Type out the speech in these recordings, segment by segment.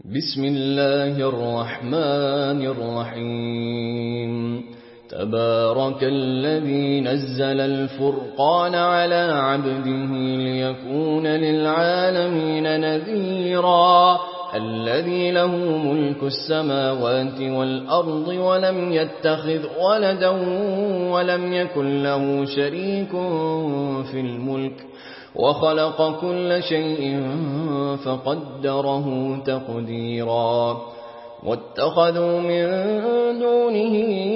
بسم الله الرحمن الرحيم تبارك الذي نزل الفرقان على عبده ليكون للعالمين نذيرا الذي له ملك السماوات والأرض ولم يتخذ ولدا ولم يكن له شريك في الملك وخلق كل شيء فقدره تقديرا واتخذوا من دونه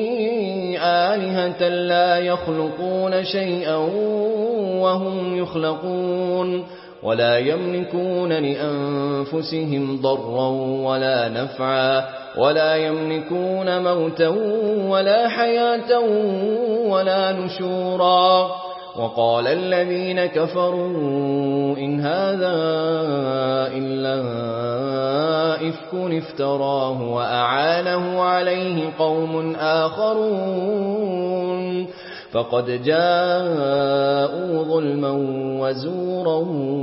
آلهة لا يخلقون شيئا وهم يخلقون ولا يملكون لأنفسهم ضرا ولا نفعا ولا يملكون موتا ولا حياة ولا نشورا وقال الذين كفروا إن هذا إلا إفك افتراه وأعانه عليه قوم آخرون فقد جاءوا ظلما وزورا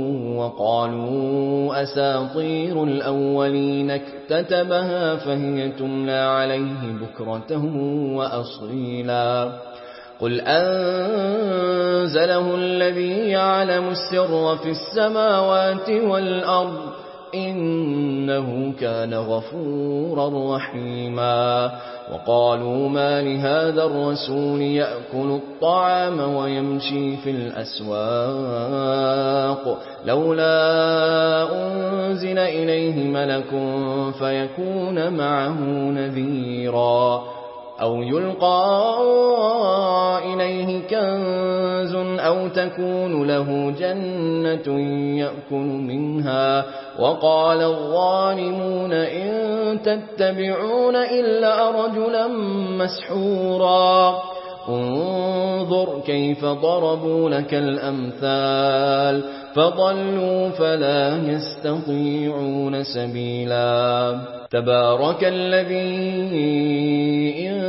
وقالوا أساطير الأولين اكتتبها فهي تملى عليه بكرة وأصيلا قل أنزله الذي يعلم السر في السماوات والأرض إنه كان غفورا رحيما وقالوا ما لهذا الرسول يأكل الطعام ويمشي في الأسواق لولا أنزل إليه ملك فيكون معه نذيرا أو يلقى إليه كنز أو تكون له جنة يأكل منها وقال الظالمون إن تتبعون إلا رجلا مسحورا انظر كيف ضربوا لك الأمثال فضلوا فلا يستطيعون سبيلا تبارك الذي إن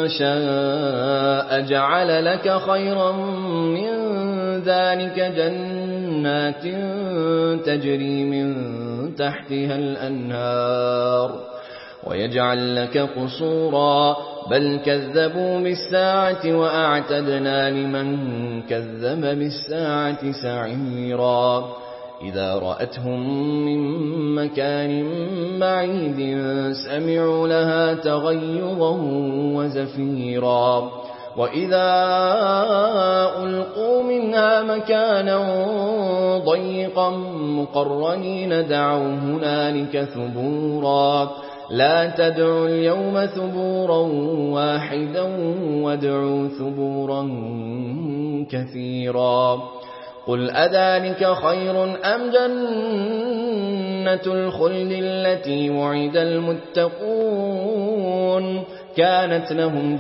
شاء جعل لك خيرا من ذلك جنات تجري من تحتها الأنهار ويجعل لك قصورا بل كذبوا بالساعة وأعتدنا لمن كذب بالساعة سعيرا إذا رأتهم من مكان بعيد سمعوا لها تغيظا وزفيرا وإذا ألقوا منها مكانا ضيقا مقرنين دعوا هنالك ثبورا لا تدعوا اليوم ثبورا واحدا وادعوا ثبورا كثيرا قل أذلك خير أم جنة الخلد التي وعد المتقون كانت لهم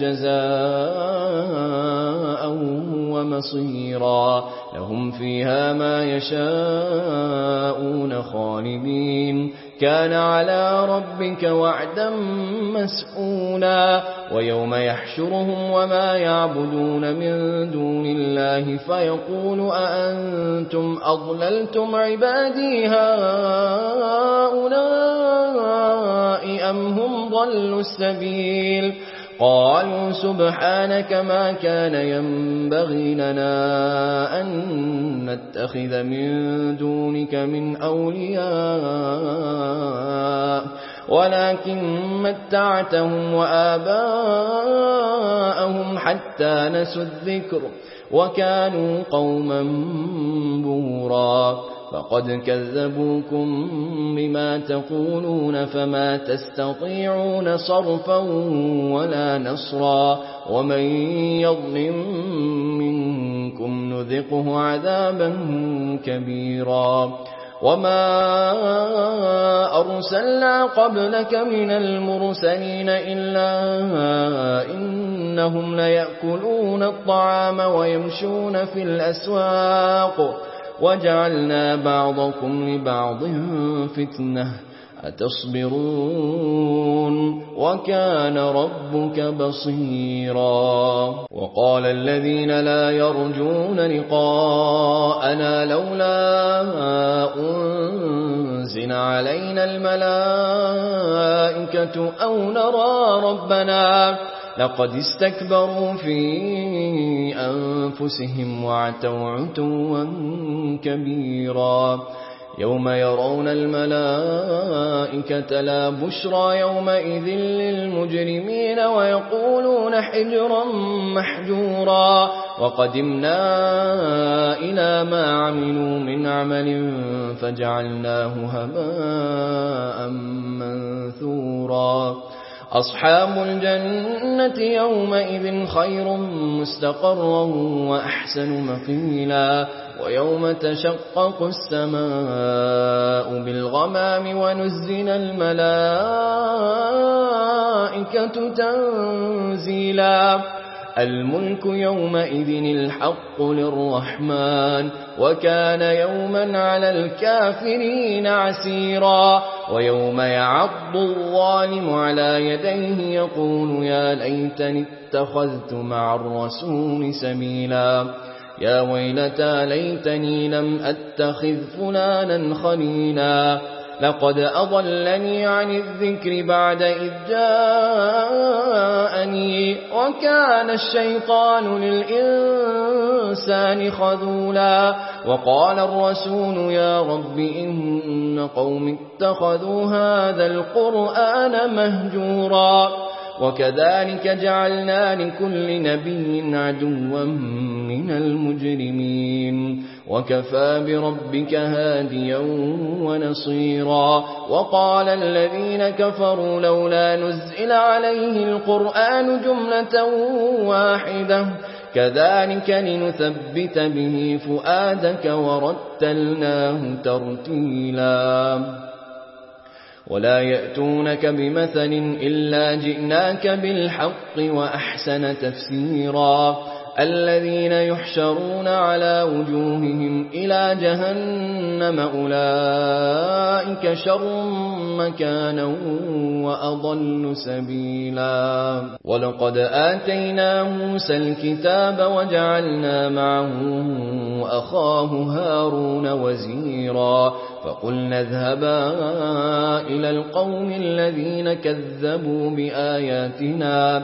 جزاء ومصيرا لهم فيها ما يشاءون خالدين كان على ربك وعدا مسئولا ويوم يحشرهم وما يعبدون من دون الله فيقول أأنتم أضللتم عبادي هؤلاء أم هم ضلوا السبيل قالوا سبحانك ما كان ينبغي لنا أن نتخذ من دونك من أولياء ولكن متعتهم وآباءهم حتى نسوا الذكر وكانوا قوما بورا فقد كذبوكم بما تقولون فما تستطيعون صرفا ولا نصرا ومن يظلم منكم نذقه عذابا كبيرا وما أرسلنا قبلك من المرسلين إلا إنهم ليأكلون الطعام ويمشون في الأسواق وجعلنا بعضكم لبعض فتنة أتصبرون وكان ربك بصيرا وقال الذين لا يرجون لقاءنا لولا تنزل علينا الملائكة أو نرى ربنا لقد استكبروا في أنفسهم وعتوا عتوا كبيرا يوم يرون الملائكة لا بشرى يومئذ للمجرمين ويقولون حجرا محجورا وقدمنا إلى ما عملوا من عمل فجعلناه هباء منثورا أصحاب الجنة يومئذ خير مستقرا وأحسن مقيلا ويوم تشقق السماء بالغمام ونزل الملائكة تنزيلا الملك يومئذ الحق للرحمن وكان يوما على الكافرين عسيرا ويوم يعض الظالم على يديه يقول يا ليتني اتخذت مع الرسول سبيلا يا ويلتى ليتني لم أتخذ فلانا خليلا لقد أضلني عن الذكر بعد إذ جاءني وكان الشيطان للإنسان خذولا وقال الرسول يا رب إن قوم اتخذوا هذا القرآن مهجورا وكذلك جعلنا لكل نبي عدوا من المجرمين وكفى بربك هاديا ونصيرا وقال الذين كفروا لولا نزل عليه القرآن جملة واحدة كذلك لنثبت به فؤادك ورتلناه ترتيلا ولا يأتونك بمثل إلا جئناك بالحق وأحسن تفسيرا الذين يحشرون على وجوههم إلى جهنم أولئك شر مكانا وأضل سبيلا ولقد آتينا موسى الكتاب وجعلنا معه أخاه هارون وزيرا فقلنا اذهبا إلى القوم الذين كذبوا بآياتنا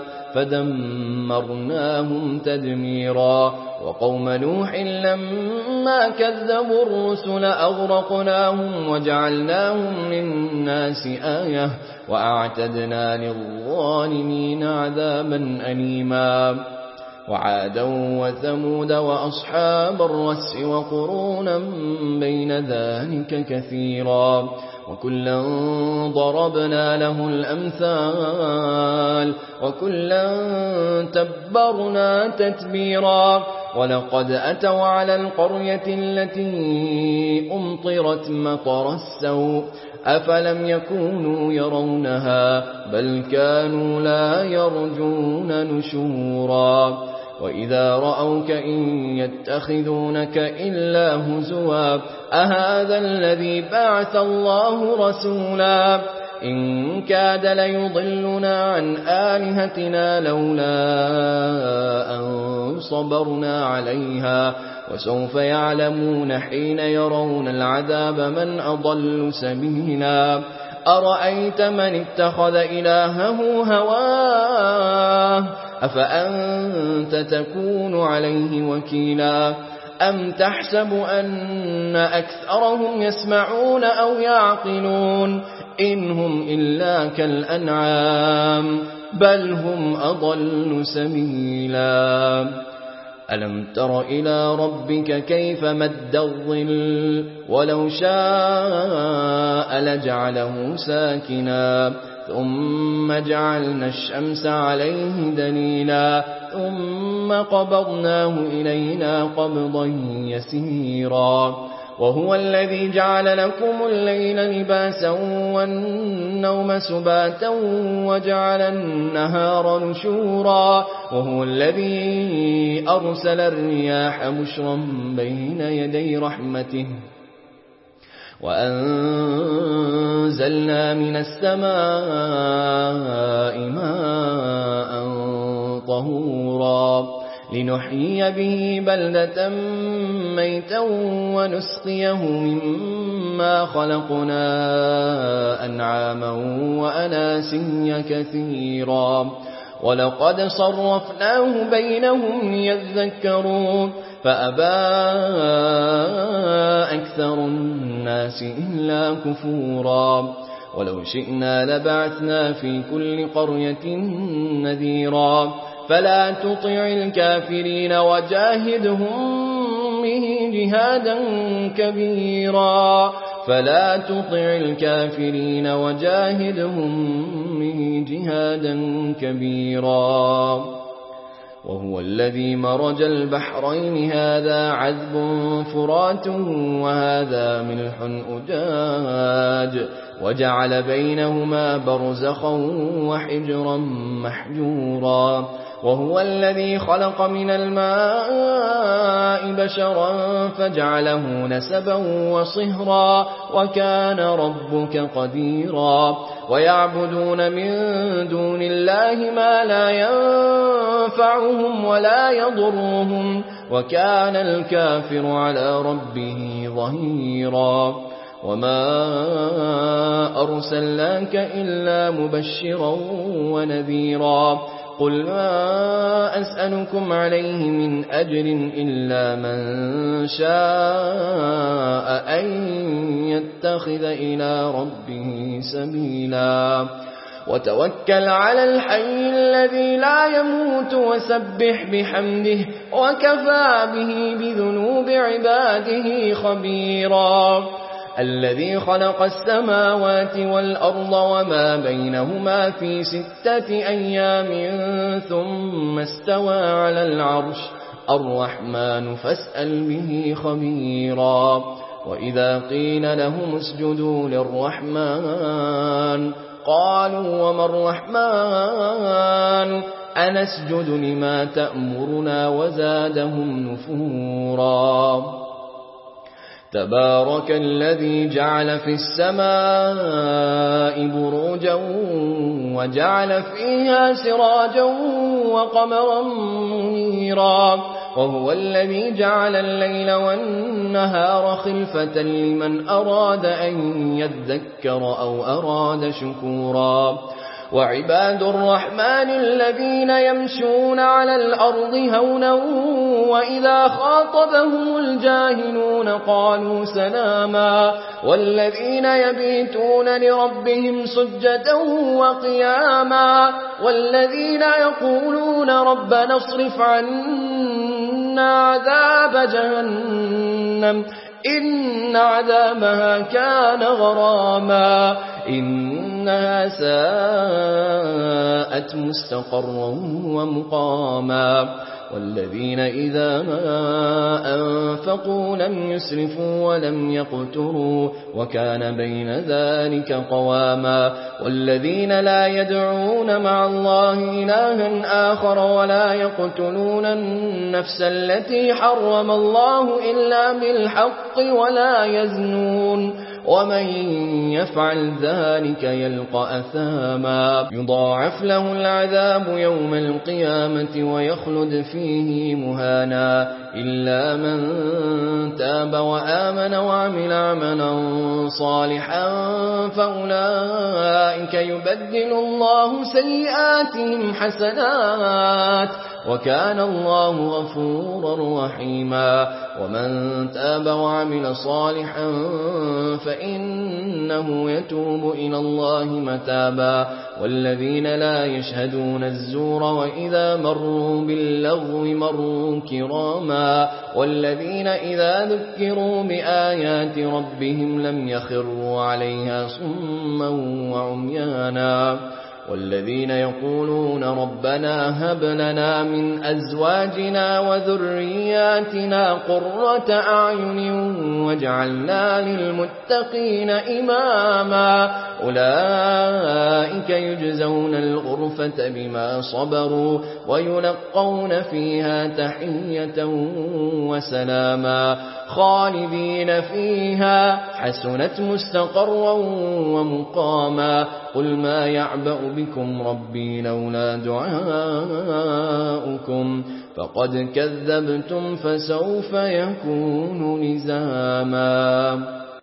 فدمرناهم تدميرا وقوم نوح لما كذبوا الرسل أغرقناهم وجعلناهم للناس آية وأعتدنا للظالمين عذابا أليما وعادا وثمود وأصحاب الرس وقرونا بين ذلك كثيرا وكلا ضربنا له الأمثال وكلا تبرنا تتبيرا ولقد أتوا على القرية التي أمطرت مطر السوء أفلم يكونوا يرونها بل كانوا لا يرجون نشورا وإذا رأوك إن يتخذونك إلا هزوا أهذا الذي بعث الله رسولا إن كاد ليضلنا عن آلهتنا لولا أن صبرنا عليها وسوف يعلمون حين يرون العذاب من أضل سبيلا أرأيت من اتخذ إلهه هواه أفأنت تكون عليه وكيلا أم تحسب أن أكثرهم يسمعون أو يعقلون إن هم إلا كالأنعام بل هم أضل سبيلا ألم تر إلى ربك كيف مد الظل ولو شاء لجعله ساكنا ثم جعلنا الشمس عليه دليلا ثم قبضناه إلينا قبضا يسيرا وهو الذي جعل لكم الليل لباسا والنوم سباتا وجعل النهار نشورا وهو الذي أرسل الرياح بشرا بين يدي رحمته وأنزلنا من السماء ماء طهورا لنحيي به بلدة ميتا ونسقيه مما خلقنا أنعاما وأناسيا كثيرا ولقد صرفناه بينهم ليذكروا فأبى أكثر الناس إلا كفورا ولو شئنا لبعثنا في كل قرية نذيرا فلا تطع الكافرين وجاهدهم به جهادا كبيرا فلا تطع الكافرين وجاهدهم به جهادا كبيرا وهو الذي مرج البحرين هذا عذب فرات وهذا ملح أجاج وجعل بينهما برزخا وحجرا محجورا وهو الذي خلق من الماء بشرا فجعله نسبا وصهرا وكان ربك قديرا ويعبدون من دون الله ما لا ينفعهم ولا يضرهم وكان الكافر على ربه ظهيرا وما أرسلناك إلا مبشرا ونذيرا قل ما أسألكم عليه من أجر إلا من شاء أن يتخذ إلى ربه سبيلا وتوكل على الحي الذي لا يموت وسبح بحمده وكفى به بذنوب عباده خبيرا الذي خلق السماوات والأرض وما بينهما في 6 أيام ثم استوى على العرش الرحمن فاسأل به خبيرا وإذا قيل لهم اسجدوا للرحمن قالوا وما الرحمن أنسجد لما تأمرنا وزادهم نفورا تبارك الذي جعل في السماء بروجا وجعل فيها سراجا وقمرا منيرا وهو الذي جعل الليل والنهار خلفة لمن أراد أن يذكر أو أراد شكورا وعباد الرحمن الذين يمشون على الأرض هونا وإذا خاطبهم الجاهلون قالوا سلاما والذين يبيتون لربهم سجدا وقياما والذين يقولون ربنا اصرف عنا عذاب جهنم إن عذابها كان غراما إنها ساءت مستقرا ومقاما والذين إذا ما أنفقوا لم يسرفوا ولم يقتروا وكان بين ذلك قواما والذين لا يدعون مع الله إلها آخر ولا يقتلون النفس التي حرم الله إلا بالحق ولا يزنون ومن يفعل ذلك يلقى أثاما يضاعف له العذاب يوم القيامة ويخلد فيه مهانا إلا من تاب وآمن وعمل عملا صالحا فأولئك يبدل الله سيئاتهم حسنات وكان الله غفورا رحيما ومن تاب وعمل صالحا فإنه يتوب إلى الله متابا والذين لا يشهدون الزور وإذا مروا باللغو مروا كراما والذين إذا ذكروا بآيات ربهم لم يخروا عليها صما وعميانا والذين يقولون ربنا هب لنا من أزواجنا وذرياتنا قرة أعين واجعلنا للمتقين إماما أولئك يجزون الغرفة بما صبروا ويلقون فيها تحية وسلاما خالدين فيها حسنت مستقرا ومقاما قل ما يعبأ بكم ربي لولا دعاؤكم فقد كذبتم فسوف يكون لزاما